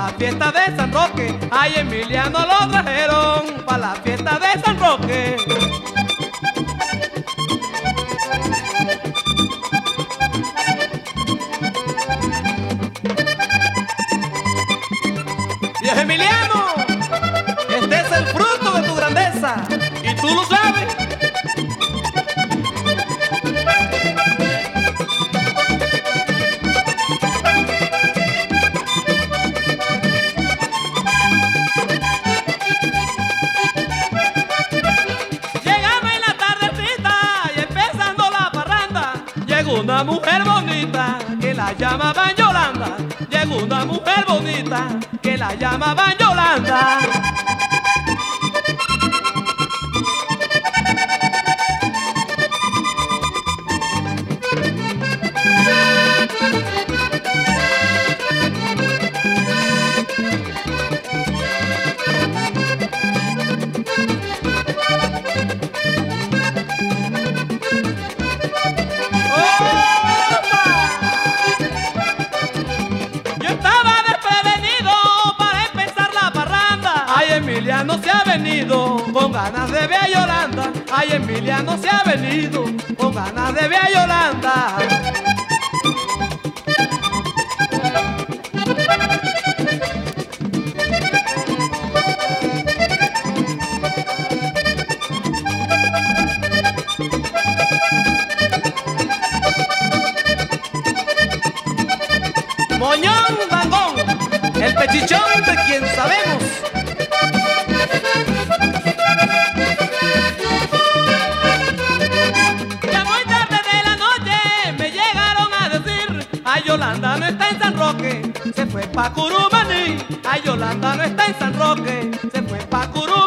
la fiesta de San Roque. Ay, Emiliano lo trajeron pa' la fiesta de San Roque. Viejo Emiliano, este es el fruto de tu grandeza y tú lo sabes. Llegamos en la tardecita y empezando la parranda, llegó una mujer bonita que la llamaban Yolanda. Llegó una mujer bonita que la llamaban Yolanda. Emiliano se ha venido con ganas de ver a Yolanda. Ay, Emiliano se ha venido con ganas de ver a Yolanda. Moñón Dangón, el pechichón de quien sabemos. Ay, Yolanda no está en San Roque, se fue pa' Curumaní. Ay, Yolanda no está en San Roque, se fue pa' Curumaní.